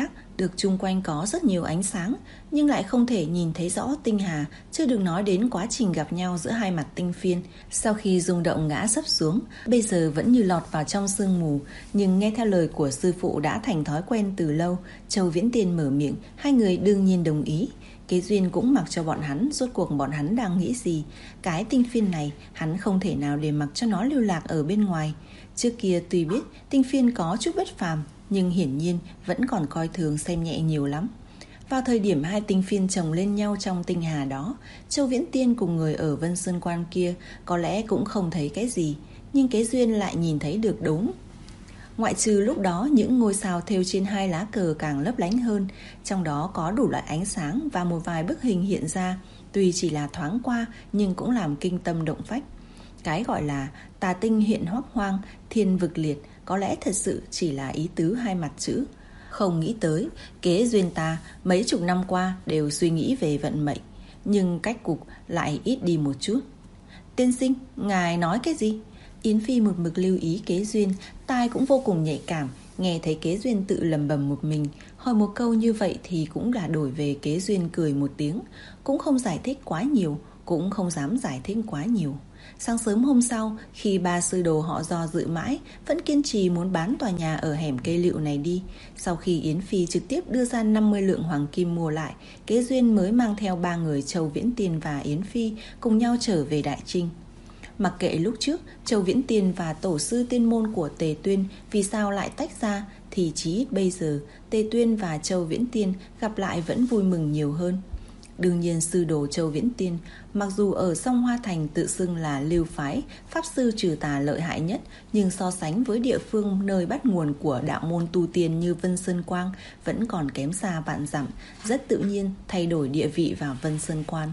được chung quanh có rất nhiều ánh sáng, nhưng lại không thể nhìn thấy rõ tinh hà, chưa đừng nói đến quá trình gặp nhau giữa hai mặt tinh phiên. Sau khi rung động ngã sấp xuống, bây giờ vẫn như lọt vào trong sương mù, nhưng nghe theo lời của sư phụ đã thành thói quen từ lâu, Châu Viễn Tiên mở miệng, hai người đương nhiên đồng ý. Kế Duyên cũng mặc cho bọn hắn, rốt cuộc bọn hắn đang nghĩ gì. Cái tinh phiên này hắn không thể nào để mặc cho nó lưu lạc ở bên ngoài. Trước kia tuy biết tinh phiên có chút bất phàm, nhưng hiển nhiên vẫn còn coi thường xem nhẹ nhiều lắm. Vào thời điểm hai tinh phiên chồng lên nhau trong tinh hà đó, Châu Viễn Tiên cùng người ở Vân Sơn Quan kia có lẽ cũng không thấy cái gì, nhưng Kế Duyên lại nhìn thấy được đúng. Ngoại trừ lúc đó những ngôi sao thêu trên hai lá cờ càng lấp lánh hơn, trong đó có đủ loại ánh sáng và một vài bức hình hiện ra, tuy chỉ là thoáng qua nhưng cũng làm kinh tâm động phách. Cái gọi là tà tinh hiện hoắc hoang, thiên vực liệt có lẽ thật sự chỉ là ý tứ hai mặt chữ. Không nghĩ tới, Kế Duyên ta mấy chục năm qua đều suy nghĩ về vận mệnh, nhưng cách cục lại ít đi một chút. Tiên sinh, ngài nói cái gì? Yến Phi một mực lưu ý Kế Duyên, tai cũng vô cùng nhạy cảm, nghe thấy Kế Duyên tự lầm bầm một mình, hỏi một câu như vậy thì cũng là đổi về Kế Duyên cười một tiếng, cũng không giải thích quá nhiều, cũng không dám giải thích quá nhiều. Sáng sớm hôm sau, khi ba sư đồ họ do dự mãi, vẫn kiên trì muốn bán tòa nhà ở hẻm cây lựu này đi. Sau khi Yến Phi trực tiếp đưa ra năm mươi lượng hoàng kim mua lại, Kế Duyên mới mang theo ba người Châu Viễn Tiên và Yến Phi cùng nhau trở về Đại Trinh. Mặc kệ lúc trước Châu Viễn Tiên và tổ sư tiên môn của Tề Tuyên vì sao lại tách ra, thì chí ít bây giờ Tề Tuyên và Châu Viễn Tiên gặp lại vẫn vui mừng nhiều hơn. Đương nhiên sư đồ Châu Viễn Tiên mặc dù ở Song Hoa Thành tự xưng là lưu phái pháp sư trừ tà lợi hại nhất, nhưng so sánh với địa phương nơi bắt nguồn của đạo môn tu tiên như Vân Sơn Quang vẫn còn kém xa vạn dặm, rất tự nhiên thay đổi địa vị vào Vân Sơn Quan.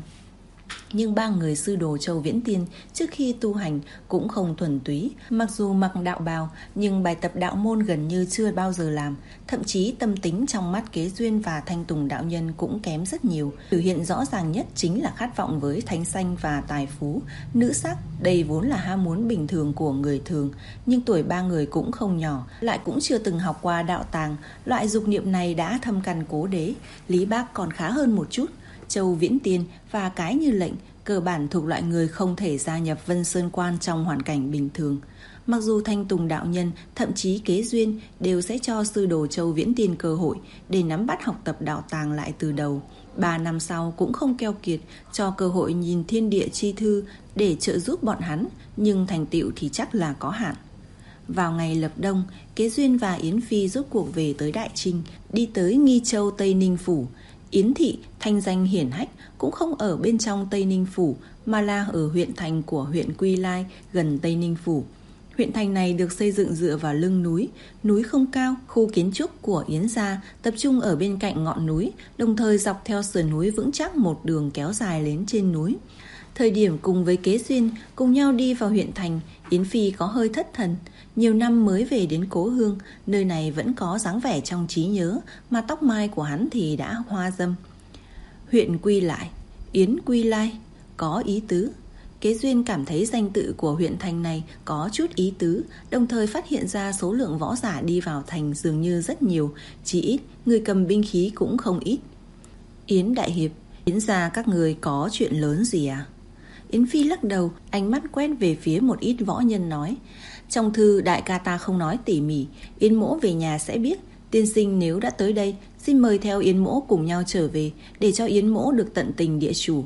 Nhưng ba người sư đồ Châu Viễn Tiên trước khi tu hành cũng không thuần túy, mặc dù mặc đạo bào nhưng bài tập đạo môn gần như chưa bao giờ làm, thậm chí tâm tính trong mắt Kế Duyên và Thanh Tùng đạo nhân cũng kém rất nhiều. Biểu hiện rõ ràng nhất chính là khát vọng với thánh sanh và tài phú, nữ sắc, đây vốn là ham muốn bình thường của người thường, nhưng tuổi ba người cũng không nhỏ, lại cũng chưa từng học qua đạo tàng, loại dục niệm này đã thâm căn cố đế. Lý Bác còn khá hơn một chút. Châu Viễn Tiên và Cái Như Lệnh cơ bản thuộc loại người không thể gia nhập Vân Sơn Quan trong hoàn cảnh bình thường. Mặc dù Thanh Tùng đạo nhân, thậm chí Kế Duyên đều sẽ cho sư đồ Châu Viễn Tiên cơ hội để nắm bắt học tập đạo tàng lại từ đầu. Ba năm sau cũng không keo kiệt, cho cơ hội nhìn thiên địa chi thư để trợ giúp bọn hắn, nhưng thành tựu thì chắc là có hạn. Vào ngày lập đông, Kế Duyên và Yến Phi rốt cuộc về tới Đại Trinh, đi tới Nghi Châu Tây Ninh Phủ. Yến thị thanh danh hiển hách cũng không ở bên trong Tây Ninh Phủ, mà là ở huyện thành của huyện Quy Lai gần Tây Ninh Phủ. Huyện thành này được xây dựng dựa vào lưng núi, núi không cao, khu kiến trúc của Yến gia tập trung ở bên cạnh ngọn núi, đồng thời dọc theo sườn núi vững chắc một đường kéo dài lên trên núi. Thời điểm cùng với Kế Duyên cùng nhau đi vào huyện thành, Yến Phi có hơi thất thần. Nhiều năm mới về đến cố hương, nơi này vẫn có dáng vẻ trong trí nhớ, mà tóc mai của hắn thì đã hoa râm. Huyện Quy Lại, Yến Quy Lai, có ý tứ. Kế Duyên cảm thấy danh tự của huyện thành này có chút ý tứ, đồng thời phát hiện ra số lượng võ giả đi vào thành dường như rất nhiều, chỉ ít người cầm binh khí cũng không ít. Yến đại hiệp, Yến gia các người có chuyện lớn gì à? Yến Phi lắc đầu, ánh mắt quét về phía một ít võ nhân nói: trong thư đại ca ta không nói tỉ mỉ, Yến mỗ về nhà sẽ biết. Tiên sinh nếu đã tới đây, xin mời theo Yến mỗ cùng nhau trở về, để cho Yến mỗ được tận tình địa chủ.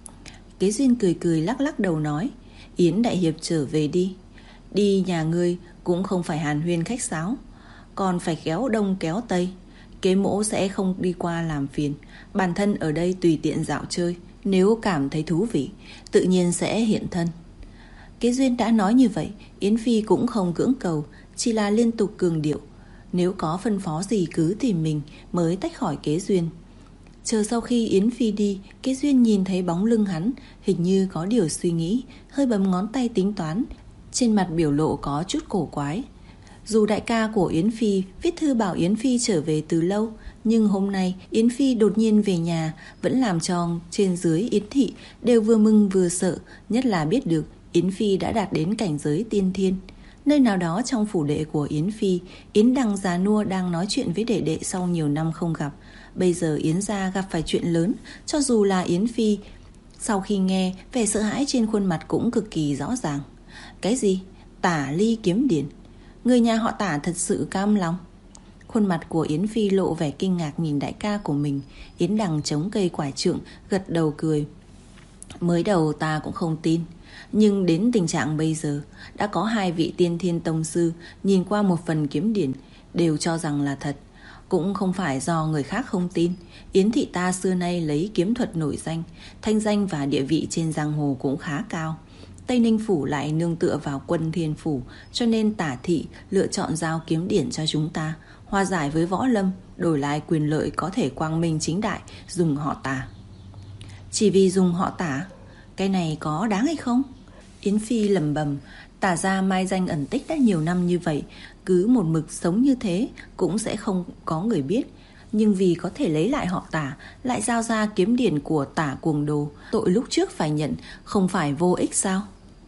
Kế Duyên cười cười lắc lắc đầu nói: Yến đại hiệp trở về đi. Đi nhà ngươi cũng không phải hàn huyên khách sáo, còn phải kéo đông kéo tây. Kế mỗ sẽ không đi qua làm phiền, bản thân ở đây tùy tiện dạo chơi, nếu cảm thấy thú vị tự nhiên sẽ hiện thân. Kế Duyên đã nói như vậy, Yến Phi cũng không cưỡng cầu, chỉ là liên tục cường điệu: nếu có phân phó gì cứ tìm mình, mới tách khỏi Kế Duyên. Chờ sau khi Yến Phi đi, Kế Duyên nhìn thấy bóng lưng hắn, hình như có điều suy nghĩ, hơi bấm ngón tay tính toán, trên mặt biểu lộ có chút cổ quái. Dù đại ca của Yến Phi viết thư bảo Yến Phi trở về từ lâu, nhưng hôm nay Yến Phi đột nhiên về nhà vẫn làm cho trên dưới Yến thị đều vừa mừng vừa sợ, nhất là biết được Yến Phi đã đạt đến cảnh giới tiên thiên. Nơi nào đó trong phủ đệ của Yến Phi, Yến Đằng già nua đang nói chuyện với đệ đệ sau nhiều năm không gặp. Bây giờ Yến gia gặp phải chuyện lớn, cho dù là Yến Phi, sau khi nghe, vẻ sợ hãi trên khuôn mặt cũng cực kỳ rõ ràng. Cái gì? Tả Ly kiếm điển? Người nhà họ Tả thật sự cam lòng? Khuôn mặt của Yến Phi lộ vẻ kinh ngạc nhìn đại ca của mình. Yến Đằng chống cây quải trượng, gật đầu cười. Mới đầu ta cũng không tin, nhưng đến tình trạng bây giờ, đã có hai vị tiên thiên tông sư nhìn qua một phần kiếm điển đều cho rằng là thật. Cũng không phải do người khác không tin. Yến thị ta xưa nay lấy kiếm thuật nổi danh, thanh danh và địa vị trên giang hồ cũng khá cao. Tây Ninh phủ lại nương tựa vào Quân Thiên phủ, cho nên Tả thị lựa chọn giao kiếm điển cho chúng ta, hòa giải với võ lâm, đổi lại quyền lợi có thể quang minh chính đại dùng họ Tả. Chỉ vì dùng họ Tả, cái này có đáng hay không? Yến Phi lẩm bẩm. Tả gia mai danh ẩn tích đã nhiều năm như vậy, cứ một mực sống như thế cũng sẽ không có người biết. Nhưng vì có thể lấy lại họ Tả, lại giao ra kiếm điển của Tả cuồng đồ, tội lúc trước phải nhận không phải vô ích sao?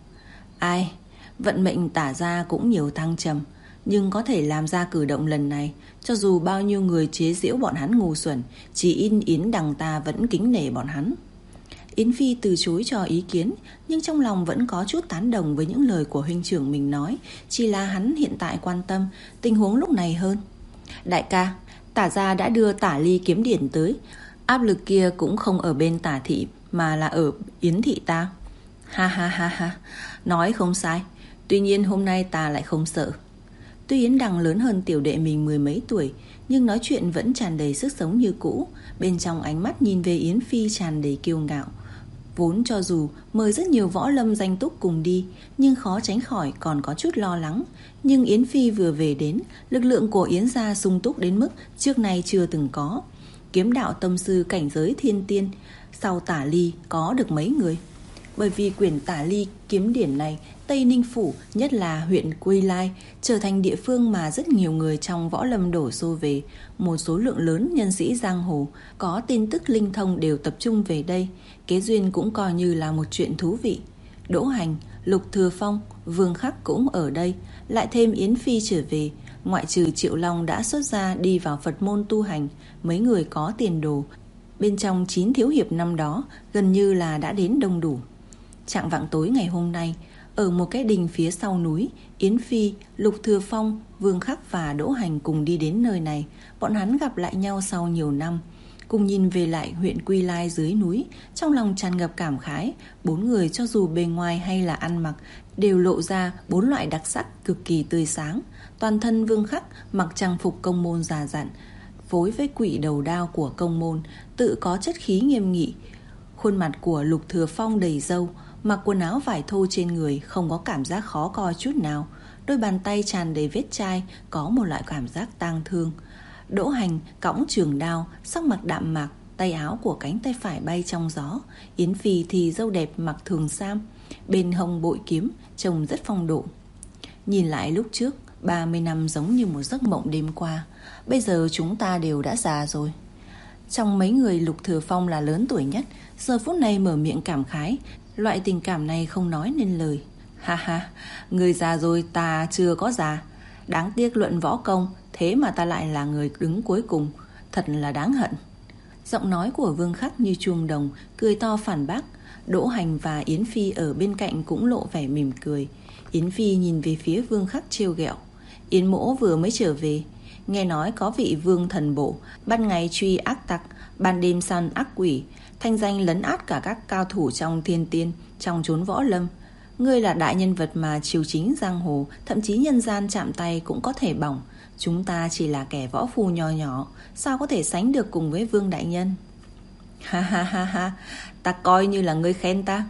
Ai, vận mệnh Tả gia cũng nhiều thăng trầm, nhưng có thể làm ra cử động lần này, cho dù bao nhiêu người chế giễu bọn hắn ngu xuẩn, chỉ in Yến Đằng ta vẫn kính nể bọn hắn. Yến Phi từ chối cho ý kiến, nhưng trong lòng vẫn có chút tán đồng với những lời của huynh trưởng mình nói, chỉ là hắn hiện tại quan tâm tình huống lúc này hơn. Đại ca, Tả gia đã đưa Tả Ly kiếm điển tới, áp lực kia cũng không ở bên Tả thị mà là ở Yến thị ta. Ha ha ha ha, nói không sai, tuy nhiên hôm nay ta lại không sợ. Tuy Yến Đằng lớn hơn tiểu đệ mình mười mấy tuổi, nhưng nói chuyện vẫn tràn đầy sức sống như cũ, bên trong ánh mắt nhìn về Yến Phi tràn đầy kiêu ngạo. Vốn cho dù mời rất nhiều võ lâm danh túc cùng đi, nhưng khó tránh khỏi còn có chút lo lắng. Nhưng Yến Phi vừa về đến, lực lượng của Yến gia sung túc đến mức trước nay chưa từng có. Kiếm đạo tông sư cảnh giới thiên tiên, sau Tả Ly có được mấy người. Bởi vì quyển Tả Ly kiếm điển này, Tây Ninh phủ, nhất là huyện Quy Lai, trở thành địa phương mà rất nhiều người trong võ lâm đổ xô về. Một số lượng lớn nhân sĩ giang hồ có tin tức linh thông đều tập trung về đây. Kế duyên cũng coi như là một chuyện thú vị. Đỗ Hành, Lục Thừa Phong, Vương Khắc cũng ở đây, lại thêm Yến Phi trở về. Ngoại trừ Triệu Long đã xuất gia đi vào Phật môn tu hành, mấy người có tiền đồ bên trong chín thiếu hiệp năm đó gần như là đã đến đông đủ. Chạng vạng tối ngày hôm nay, ở một cái đình phía sau núi, Yến Phi, Lục Thừa Phong, Vương Khắc và Đỗ Hành cùng đi đến nơi này. Bọn hắn gặp lại nhau sau nhiều năm, cùng nhìn về lại huyện Quy Lai dưới núi, trong lòng tràn ngập cảm khái. Bốn người cho dù bề ngoài hay là ăn mặc đều lộ ra bốn loại đặc sắc cực kỳ tươi sáng. Toàn thân Vương Khắc mặc trang phục công môn già dặn, phối với quỷ đầu đao của công môn, tự có chất khí nghiêm nghị. Khuôn mặt của Lục Thừa Phong đầy râu, mặc quần áo vải thô trên người không có cảm giác khó coi chút nào. Đôi bàn tay tràn đầy vết chai, có một loại cảm giác tang thương. Đỗ Hành cõng trường đao, sắc mặt đạm mạc, tay áo của cánh tay phải bay trong gió. Yến Phi thì râu đẹp mặc thường sam, bên hông bội kiếm, trông rất phong độ. Nhìn lại lúc trước, ba mươi năm giống như một giấc mộng đêm qua. Bây giờ chúng ta đều đã già rồi. Trong mấy người, Lục Thừa Phong là lớn tuổi nhất, giờ phút này mở miệng cảm khái. Loại tình cảm này không nói nên lời. Ha ha, người già rồi, ta chưa có già. Đáng tiếc luận võ công, thế mà ta lại là người đứng cuối cùng. Thật là đáng hận. Giọng nói của Vương Khắc như chuông đồng, cười to phản bác. Đỗ Hành và Yến Phi ở bên cạnh cũng lộ vẻ mỉm cười. Yến Phi nhìn về phía Vương Khắc trêu ghẹo. Yến mỗ vừa mới trở về, nghe nói có vị vương thần bộ, ban ngày truy ác tặc, ban đêm săn ác quỷ, thanh danh lấn át cả các cao thủ trong thiên tiên, trong chốn võ lâm. Ngươi là đại nhân vật mà triều chính giang hồ, thậm chí nhân gian chạm tay cũng có thể bỏng. Chúng ta chỉ là kẻ võ phu nho nhỏ, sao có thể sánh được cùng với Vương đại nhân? Ha ha ha ha, ta coi như là ngươi khen ta.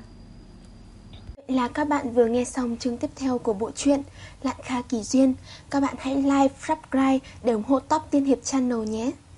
Vậy là các bạn vừa nghe xong chương tiếp theo của bộ truyện Lạn Kha Kỳ Duyên. Các bạn hãy like, subscribe để ủng hộ Top Tiên Hiệp Channel nhé.